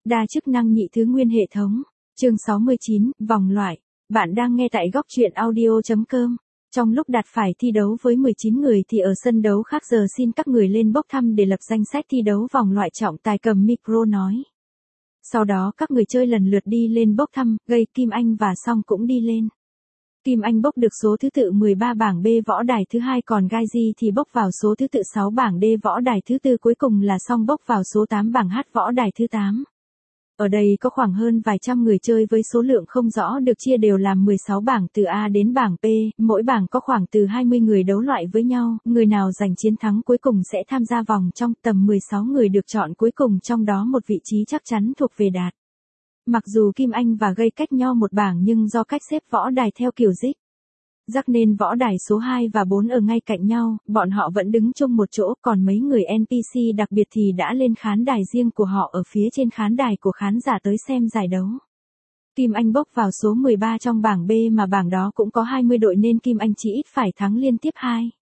Đa chức năng nhị thứ nguyên hệ thống. Chương 69, vòng loại. Bạn đang nghe tại góc truyện audio.com. Trong lúc Đạt phải thi đấu với 19 người thì ở sân đấu khác giờ xin các người lên bốc thăm để lập danh sách thi đấu vòng loại trọng tài cầm micro nói. Sau đó các người chơi lần lượt đi lên bốc thăm, Gây, Kim Anh và Song cũng đi lên. Kim Anh bốc được số thứ tự 13 bảng B võ đài thứ hai, còn Gai Di thì bốc vào số thứ tự 6 bảng D võ đài thứ tư, cuối cùng là Song bốc vào số 8 bảng H võ đài thứ 8. Ở đây có khoảng hơn vài trăm người chơi với số lượng không rõ, được chia đều làm 16 bảng từ A đến bảng P, mỗi bảng có khoảng từ 20 người đấu loại với nhau, người nào giành chiến thắng cuối cùng sẽ tham gia vòng trong, tầm 16 người được chọn cuối cùng, trong đó một vị trí chắc chắn thuộc về Đạt. Mặc dù Kim Anh và Gây cách nhau một bảng nhưng do cách xếp võ đài theo kiểu rắc nên võ đài số 2 và 4 ở ngay cạnh nhau, bọn họ vẫn đứng chung một chỗ, còn mấy người NPC đặc biệt thì đã lên khán đài riêng của họ ở phía trên khán đài của khán giả tới xem giải đấu. Kim Anh bốc vào số 13 trong bảng B, mà bảng đó cũng có 20 đội nên Kim Anh chỉ ít phải thắng liên tiếp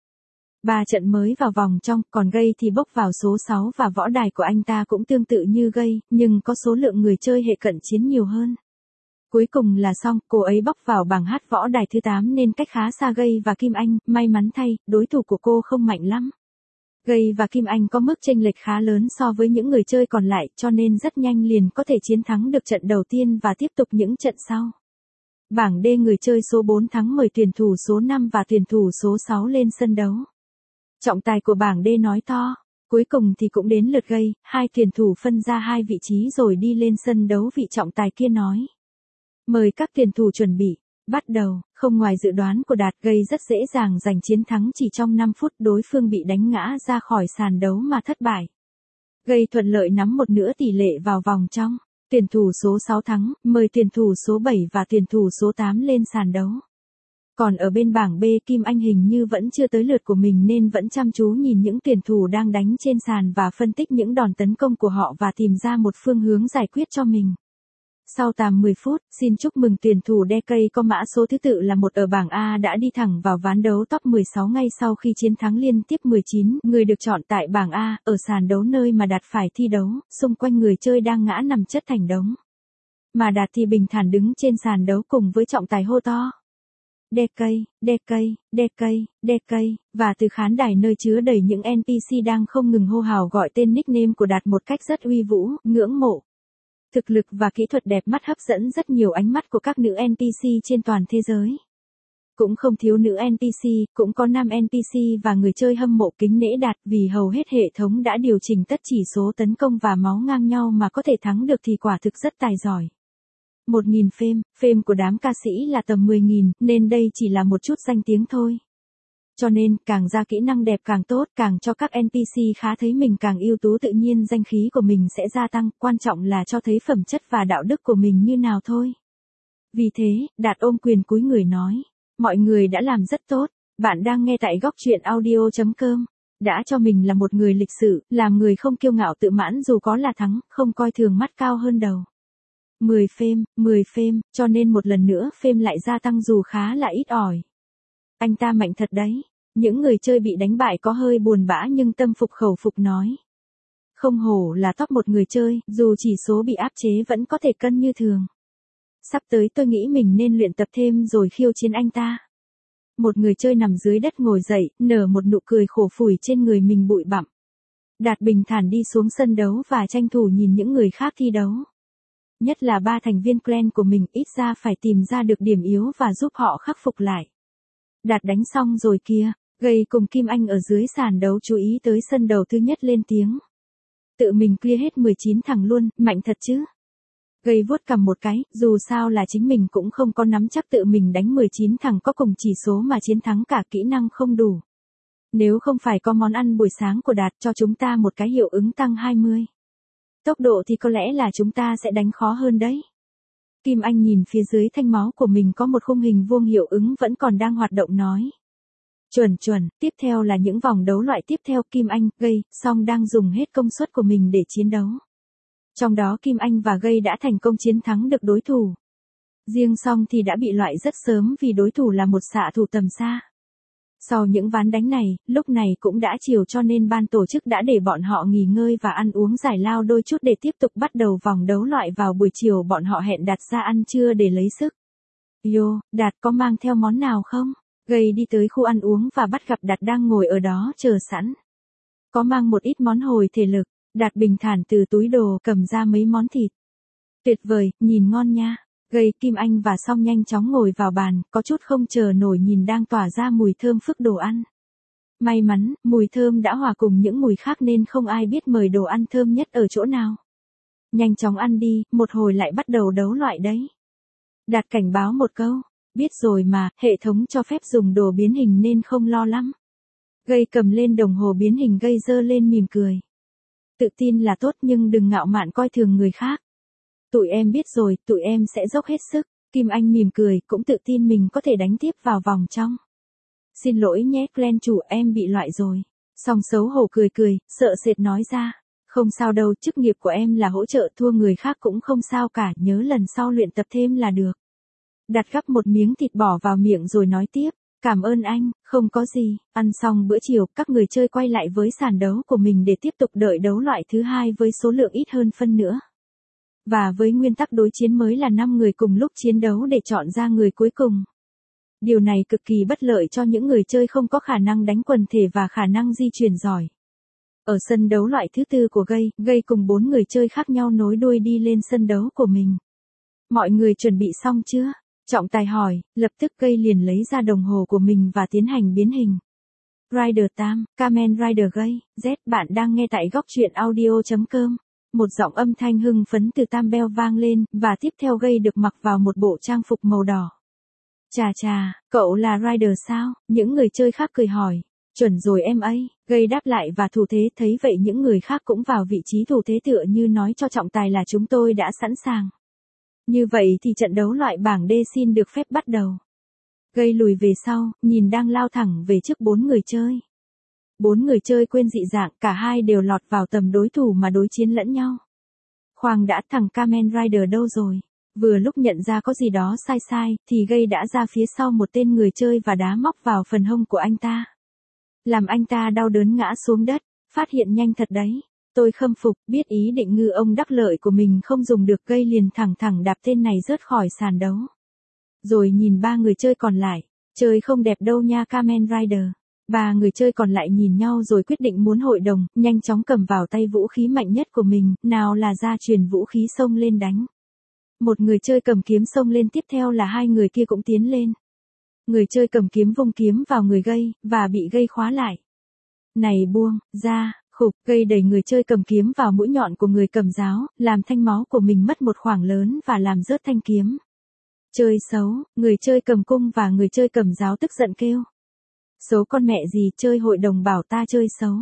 3 trận mới vào vòng trong, còn Gây thì bốc vào số 6 và võ đài của anh ta cũng tương tự như Gây, nhưng có số lượng người chơi hệ cận chiến nhiều hơn. Cuối cùng là Song, cô ấy bốc vào bảng H võ đài thứ 8 nên cách khá xa Gây và Kim Anh, may mắn thay, đối thủ của cô không mạnh lắm. Gây và Kim Anh có mức chênh lệch khá lớn so với những người chơi còn lại, cho nên rất nhanh liền có thể chiến thắng được trận đầu tiên và tiếp tục những trận sau. Bảng D, người chơi số 4 thắng mời tuyển thủ số 5 và tuyển thủ số 6 lên sân đấu. Trọng tài của bảng D nói to. Cuối cùng thì cũng đến lượt Gây, hai tuyển thủ phân ra hai vị trí rồi đi lên sân đấu. Vị trọng tài kia nói: mời các tuyển thủ chuẩn bị, bắt đầu. Không ngoài dự đoán của Đạt, Gây rất dễ dàng giành chiến thắng, chỉ trong 5 phút đối phương bị đánh ngã ra khỏi sàn đấu mà thất bại. Gây thuận lợi nắm một nửa tỷ lệ vào vòng trong. Tuyển thủ số 6 thắng, mời tuyển thủ số 7 và tuyển thủ số 8 lên sàn đấu. Còn ở bên bảng B, Kim Anh hình như vẫn chưa tới lượt của mình nên vẫn chăm chú nhìn những tuyển thủ đang đánh trên sàn và phân tích những đòn tấn công của họ và tìm ra một phương hướng giải quyết cho mình. Sau tầm 10 phút, xin chúc mừng tuyển thủ DK có mã số thứ tự là 1 ở bảng A đã đi thẳng vào ván đấu top 16 ngay sau khi chiến thắng liên tiếp 19 người được chọn tại bảng A, ở sàn đấu nơi mà Đạt phải thi đấu, xung quanh người chơi đang ngã nằm chất thành đống. Mà Đạt thì bình thản đứng trên sàn đấu cùng với trọng tài hô to: DK, DK, DK, DK, và từ khán đài nơi chứa đầy những NPC đang không ngừng hô hào gọi tên nickname của Đạt một cách rất uy vũ, ngưỡng mộ. Thực lực và kỹ thuật đẹp mắt hấp dẫn rất nhiều ánh mắt của các nữ NPC trên toàn thế giới. Cũng không thiếu nữ NPC, cũng có nam NPC và người chơi hâm mộ kính nể Đạt, vì hầu hết hệ thống đã điều chỉnh tất chỉ số tấn công và máu ngang nhau mà có thể thắng được thì quả thực rất tài giỏi. 1.000 fame của đám ca sĩ là tầm 10.000, nên đây chỉ là một chút danh tiếng thôi. Cho nên, càng ra kỹ năng đẹp càng tốt, càng cho các NPC khá thấy mình càng ưu tú, tự nhiên danh khí của mình sẽ gia tăng, quan trọng là cho thấy phẩm chất và đạo đức của mình như nào thôi. Vì thế, Đạt ôm quyền cúi người nói: mọi người đã làm rất tốt, bạn đang nghe tại góc truyện audio.com. Đã cho mình là một người lịch sự, làm người không kiêu ngạo tự mãn dù có là thắng, không coi thường mắt cao hơn đầu. 10 fame, cho nên một lần nữa fame lại gia tăng dù khá là ít ỏi. Anh ta mạnh thật đấy. Những người chơi bị đánh bại có hơi buồn bã nhưng tâm phục khẩu phục nói: không hổ là top một người chơi, dù chỉ số bị áp chế vẫn có thể cân như thường. Sắp tới tôi nghĩ mình nên luyện tập thêm rồi khiêu chiến anh ta. Một người chơi nằm dưới đất ngồi dậy, nở một nụ cười khổ phủi trên người mình bụi bặm. Đạt bình thản đi xuống sân đấu và tranh thủ nhìn những người khác thi đấu. Nhất là 3 thành viên clan của mình, ít ra phải tìm ra được điểm yếu và giúp họ khắc phục lại. Đạt đánh xong rồi kìa. Gây cùng Kim Anh ở dưới sàn đấu chú ý tới sân đấu thứ nhất lên tiếng: tự mình clear hết 19 thằng luôn, mạnh thật chứ. Gây vuốt cằm một cái, dù sao là chính mình cũng không có nắm chắc tự mình đánh 19 thằng có cùng chỉ số mà chiến thắng cả, kỹ năng không đủ. Nếu không phải có món ăn buổi sáng của Đạt cho chúng ta một cái hiệu ứng tăng 20 tốc độ thì có lẽ là chúng ta sẽ đánh khó hơn đấy. Kim Anh nhìn phía dưới thanh máu của mình có một khung hình vuông hiệu ứng vẫn còn đang hoạt động nói: chuẩn, tiếp theo là những vòng đấu loại tiếp theo. Kim Anh, Gây, Song đang dùng hết công suất của mình để chiến đấu. Trong đó Kim Anh và Gây đã thành công chiến thắng được đối thủ. Riêng Song thì đã bị loại rất sớm vì đối thủ là một xạ thủ tầm xa. Sau những ván đánh này, lúc này cũng đã chiều cho nên ban tổ chức đã để bọn họ nghỉ ngơi và ăn uống giải lao đôi chút để tiếp tục bắt đầu vòng đấu loại vào buổi chiều bọn họ hẹn Đạt ra ăn trưa để lấy sức. Yo, Đạt có mang theo món nào không? Gây đi tới khu ăn uống và bắt gặp Đạt đang ngồi ở đó chờ sẵn. Có mang một ít món hồi thể lực, Đạt bình thản từ túi đồ cầm ra mấy món thịt. Tuyệt vời, nhìn ngon nha. Gây Kim Anh và Song nhanh chóng ngồi vào bàn, có chút không chờ nổi nhìn đang tỏa ra mùi thơm phức đồ ăn. May mắn, mùi thơm đã hòa cùng những mùi khác nên không ai biết mời đồ ăn thơm nhất ở chỗ nào. Nhanh chóng ăn đi, một hồi lại bắt đầu đấu loại đấy. Đạt cảnh báo một câu, biết rồi mà, hệ thống cho phép dùng đồ biến hình nên không lo lắm. Gây cầm lên đồng hồ biến hình Gây giơ lên mỉm cười. Tự tin là tốt nhưng đừng ngạo mạn coi thường người khác. Tụi em biết rồi, tụi em sẽ dốc hết sức. Kim Anh mỉm cười, cũng tự tin mình có thể đánh tiếp vào vòng trong. Xin lỗi nhé Glenn chủ, em bị loại rồi. Song xấu hổ cười cười, sợ sệt nói ra. Không sao đâu, chức nghiệp của em là hỗ trợ, thua người khác cũng không sao cả, nhớ lần sau luyện tập thêm là được. Đặt gắp một miếng thịt bỏ vào miệng rồi nói tiếp. Cảm ơn anh, không có gì. Ăn xong bữa chiều, các người chơi quay lại với sàn đấu của mình để tiếp tục đợi đấu loại thứ hai với số lượng ít hơn phân nữa. Và với nguyên tắc đối chiến mới là 5 người cùng lúc chiến đấu để chọn ra người cuối cùng. Điều này cực kỳ bất lợi cho những người chơi không có khả năng đánh quần thể và khả năng di chuyển giỏi. Ở sân đấu loại thứ tư của Gây cùng 4 người chơi khác nhau nối đuôi đi lên sân đấu của mình. Mọi người chuẩn bị xong chưa? Trọng tài hỏi, lập tức Gây liền lấy ra đồng hồ của mình và tiến hành biến hình. Rider Tam, Kamen Rider Gây, Z, bạn đang nghe tại góc truyện audio.com. Một giọng âm thanh hưng phấn từ Tam Bell vang lên, và tiếp theo Gây được mặc vào một bộ trang phục màu đỏ. Chà chà, cậu là Rider sao? Những người chơi khác cười hỏi. Chuẩn rồi em ấy, Gây đáp lại và thủ thế, thấy vậy những người khác cũng vào vị trí thủ thế tựa như nói cho trọng tài là chúng tôi đã sẵn sàng. Như vậy thì trận đấu loại bảng D xin được phép bắt đầu. Gây lùi về sau, nhìn đang lao thẳng về trước 4 người chơi. 4 người chơi quên dị dạng, cả hai đều lọt vào tầm đối thủ mà đối chiến lẫn nhau. Khoan đã, thằng Kamen Rider đâu rồi? Vừa lúc nhận ra có gì đó sai sai, thì Gây đã ra phía sau một tên người chơi và đá móc vào phần hông của anh ta. Làm anh ta đau đớn ngã xuống đất, phát hiện nhanh thật đấy. Tôi khâm phục, biết ý định ngư ông đắc lợi của mình không dùng được, Gây liền thẳng đạp tên này rớt khỏi sàn đấu. Rồi nhìn 3 người chơi còn lại, chơi không đẹp đâu nha Kamen Rider. 3 người chơi còn lại nhìn nhau rồi quyết định muốn hội đồng, nhanh chóng cầm vào tay vũ khí mạnh nhất của mình, nào là gia truyền vũ khí xông lên đánh. Một người chơi cầm kiếm xông lên, tiếp theo là 2 người kia cũng tiến lên. Người chơi cầm kiếm vung kiếm vào người Gây, và bị Gây khóa lại. Này buông ra, khục, Gây đẩy người chơi cầm kiếm vào mũi nhọn của người cầm giáo, làm thanh máu của mình mất một khoảng lớn và làm rớt thanh kiếm. Chơi xấu, người chơi cầm cung và người chơi cầm giáo tức giận kêu. Xấu con mẹ gì, chơi hội đồng bảo ta chơi xấu.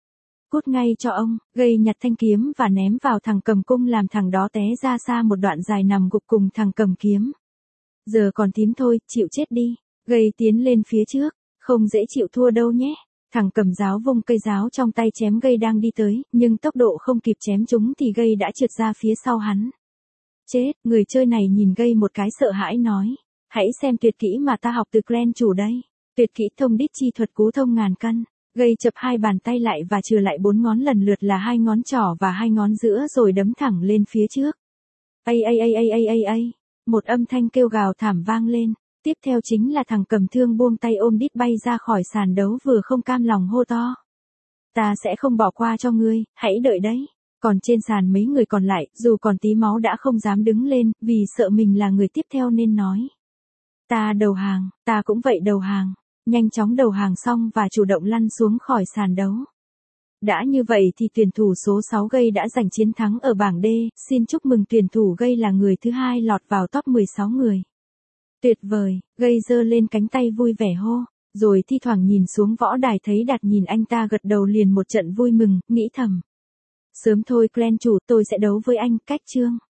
Cút ngay cho ông. Gây nhặt thanh kiếm và ném vào thằng cầm cung làm thằng đó té ra xa một đoạn dài nằm gục cùng thằng cầm kiếm. Giờ còn tím thôi, chịu chết đi. Gây tiến lên phía trước, không dễ chịu thua đâu nhé. Thằng cầm giáo vung cây giáo trong tay chém Gây đang đi tới, nhưng tốc độ không kịp chém chúng thì Gây đã trượt ra phía sau hắn. Chết, người chơi này nhìn Gây một cái sợ hãi nói. Hãy xem tuyệt kỹ mà ta học từ Glenn chủ đây. Tuyệt kỹ thông đích chi thuật cú thông ngàn cân. Gây chập 2 bàn tay lại và trừ lại 4 ngón lần lượt là 2 ngón trỏ và 2 ngón giữa rồi đấm thẳng lên phía trước. Ai. Một âm thanh kêu gào thảm vang lên. Tiếp theo chính là thằng cầm thương buông tay ôm đít bay ra khỏi sàn đấu vừa không cam lòng hô to. Ta sẽ không bỏ qua cho ngươi, hãy đợi đấy. Còn trên sàn mấy người còn lại, dù còn tí máu đã không dám đứng lên, vì sợ mình là người tiếp theo nên nói. Ta đầu hàng, ta cũng vậy đầu hàng. Nhanh chóng đầu hàng xong và chủ động lăn xuống khỏi sàn đấu. Đã như vậy thì tuyển thủ số 6 Gây đã giành chiến thắng ở bảng D, xin chúc mừng tuyển thủ Gây là người thứ 2 lọt vào top 16 người. Tuyệt vời, Gây giơ lên cánh tay vui vẻ hô, rồi thi thoảng nhìn xuống võ đài thấy Đạt nhìn anh ta gật đầu liền một trận vui mừng, nghĩ thầm. Sớm thôi Glenn chủ, tôi sẽ đấu với anh, cách chương.